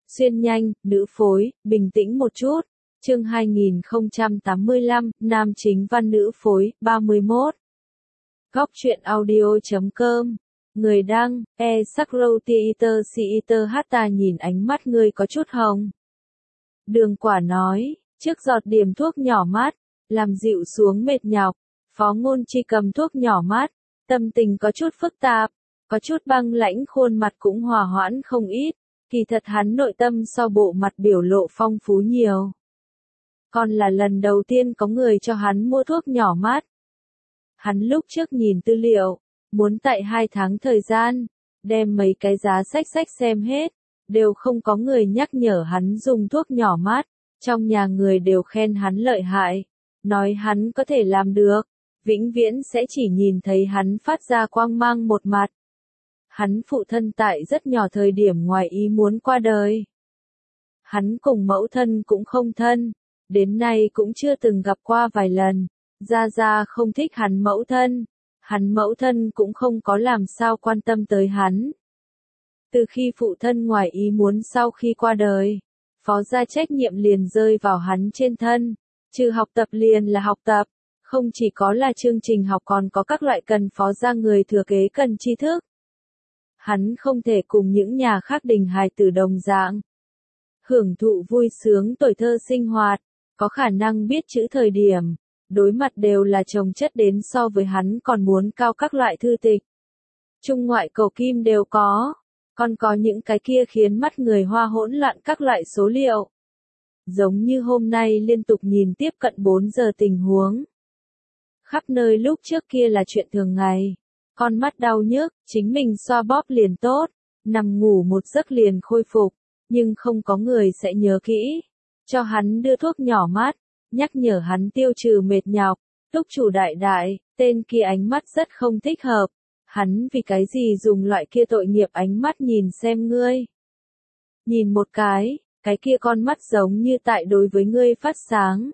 Xuyên nhanh, nữ phối, bình tĩnh một chút. Chương 2085, nam chính văn nữ phối, 31. Góc truyện audio.com. Người đăng, Sakro Theater Theater Hatta nhìn ánh mắt ngươi có chút hồng. Đường Quả nói, trước giọt điểm thuốc nhỏ mát, làm dịu xuống mệt nhọc. Phó Ngôn Chi cầm thuốc nhỏ mát, tâm tình có chút phức tạp, có chút băng lãnh, khuôn mặt cũng hòa hoãn không ít. Kỳ thật hắn nội tâm so bộ mặt biểu lộ phong phú nhiều. Còn là lần đầu tiên có người cho hắn mua thuốc nhỏ mát. Hắn lúc trước nhìn tư liệu, muốn tại 2 tháng thời gian, đem mấy cái giá sách xem hết, đều không có người nhắc nhở hắn dùng thuốc nhỏ mát, trong nhà người đều khen hắn lợi hại, nói hắn có thể làm được, vĩnh viễn sẽ chỉ nhìn thấy hắn phát ra quang mang một mặt. Hắn phụ thân tại rất nhỏ thời điểm ngoài ý muốn qua đời. Hắn cùng mẫu thân cũng không thân, đến nay cũng chưa từng gặp qua vài lần. Gia Gia không thích hắn mẫu thân cũng không có làm sao quan tâm tới hắn. Từ khi phụ thân ngoài ý muốn sau khi qua đời, phó gia trách nhiệm liền rơi vào hắn trên thân, trừ học tập liền là học tập, không chỉ có là chương trình học còn có các loại cần phó gia người thừa kế cần tri thức. Hắn không thể cùng những nhà khác đình hài tử đồng dạng, hưởng thụ vui sướng tuổi thơ sinh hoạt, có khả năng biết chữ thời điểm, đối mặt đều là chồng chất đến so với hắn còn muốn cao các loại thư tịch. Trung ngoại cầu kim đều có, còn có những cái kia khiến mắt người hoa hỗn loạn các loại số liệu. Giống như hôm nay liên tục nhìn tiếp cận 4 giờ tình huống. Khắp nơi lúc trước kia là chuyện thường ngày. Con mắt đau nhức, chính mình xoa bóp liền tốt, nằm ngủ một giấc liền khôi phục, nhưng không có người sẽ nhớ kỹ. Cho hắn đưa thuốc nhỏ mát, nhắc nhở hắn tiêu trừ mệt nhọc. Túc chủ đại, tên kia ánh mắt rất không thích hợp. Hắn vì cái gì dùng loại kia tội nghiệp ánh mắt nhìn xem ngươi. Nhìn một cái kia con mắt giống như tại đối với ngươi phát sáng.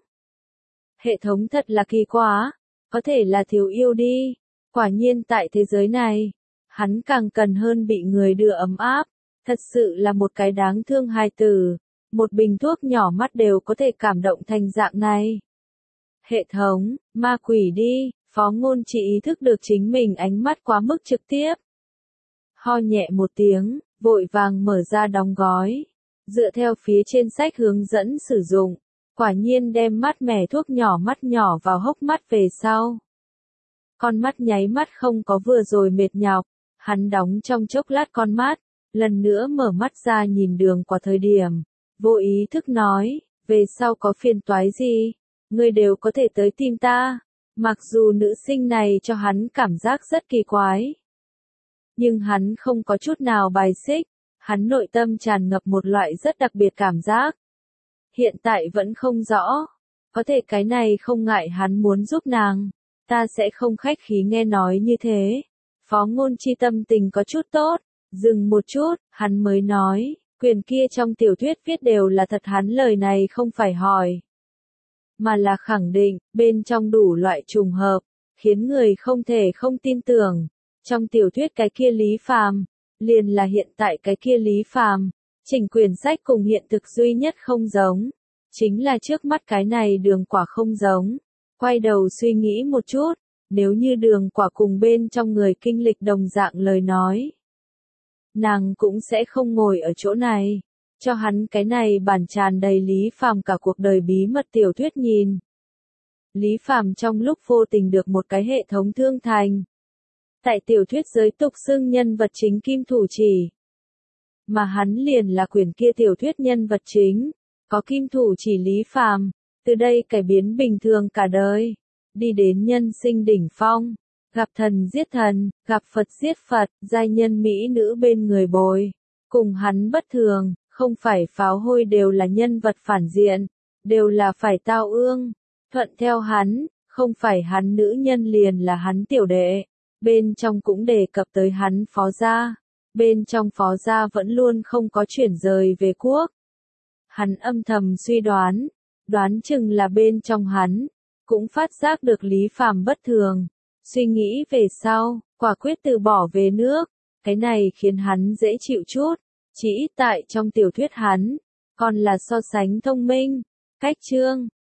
Hệ thống thật là kỳ quá, có thể là thiếu yêu đi. Quả nhiên tại thế giới này, hắn càng cần hơn bị người đưa ấm áp, thật sự là một cái đáng thương hài tử, một bình thuốc nhỏ mắt đều có thể cảm động thành dạng này. Hệ thống, ma quỷ đi, Phó Ngôn Chi ý thức được chính mình ánh mắt quá mức trực tiếp. Ho nhẹ một tiếng, vội vàng mở ra đóng gói, dựa theo phía trên sách hướng dẫn sử dụng, quả nhiên đem mát mẻ thuốc nhỏ mắt nhỏ vào hốc mắt về sau. Con mắt nháy mắt không có vừa rồi mệt nhọc, hắn đóng trong chốc lát con mắt, lần nữa mở mắt ra nhìn Đường Quả thời điểm, vô ý thức nói, về sau có phiền toái gì, ngươi đều có thể tới tìm ta. Mặc dù nữ sinh này cho hắn cảm giác rất kỳ quái, nhưng hắn không có chút nào bài xích, hắn nội tâm tràn ngập một loại rất đặc biệt cảm giác. Hiện tại vẫn không rõ, có thể cái này không ngại hắn muốn giúp nàng. Ta sẽ không khách khí nghe nói như thế. Phó Ngôn Chi tâm tình có chút tốt, dừng một chút, hắn mới nói, quyền kia trong tiểu thuyết viết đều là thật, hắn lời này không phải hỏi, mà là khẳng định, bên trong đủ loại trùng hợp, khiến người không thể không tin tưởng. Trong tiểu thuyết cái kia Lý Phàm, liền là hiện tại cái kia Lý Phàm, chỉnh quyển sách cùng hiện thực duy nhất không giống, chính là trước mắt cái này Đường Quả không giống. Quay đầu suy nghĩ một chút, nếu như Đường Quả cùng bên trong người kinh lịch đồng dạng lời nói, nàng cũng sẽ không ngồi ở chỗ này, cho hắn cái này bản tràn đầy Lý Phàm cả cuộc đời bí mật tiểu thuyết nhìn. Lý Phàm trong lúc vô tình được một cái hệ thống thương thành. Tại tiểu thuyết giới tục xưng nhân vật chính kim thủ chỉ. Mà hắn liền là quyển kia tiểu thuyết nhân vật chính, có kim thủ chỉ Lý Phàm. Từ đây cải biến bình thường cả đời, đi đến nhân sinh đỉnh phong, gặp thần giết thần, gặp Phật giết Phật, giai nhân mỹ nữ bên người bồi. Cùng hắn bất thường, không phải pháo hôi đều là nhân vật phản diện, đều là phải tao ương. Thuận theo hắn, không phải hắn nữ nhân liền là hắn tiểu đệ. Bên trong cũng đề cập tới hắn phó gia. Bên trong phó gia vẫn luôn không có chuyển rời về quốc. Hắn âm thầm suy đoán chừng là bên trong hắn, cũng phát giác được Lý Phàm bất thường. Suy nghĩ về sau, quả quyết từ bỏ về nước, cái này khiến hắn dễ chịu chút. Chỉ ít tại trong tiểu thuyết hắn, còn là so sánh thông minh. Cách chương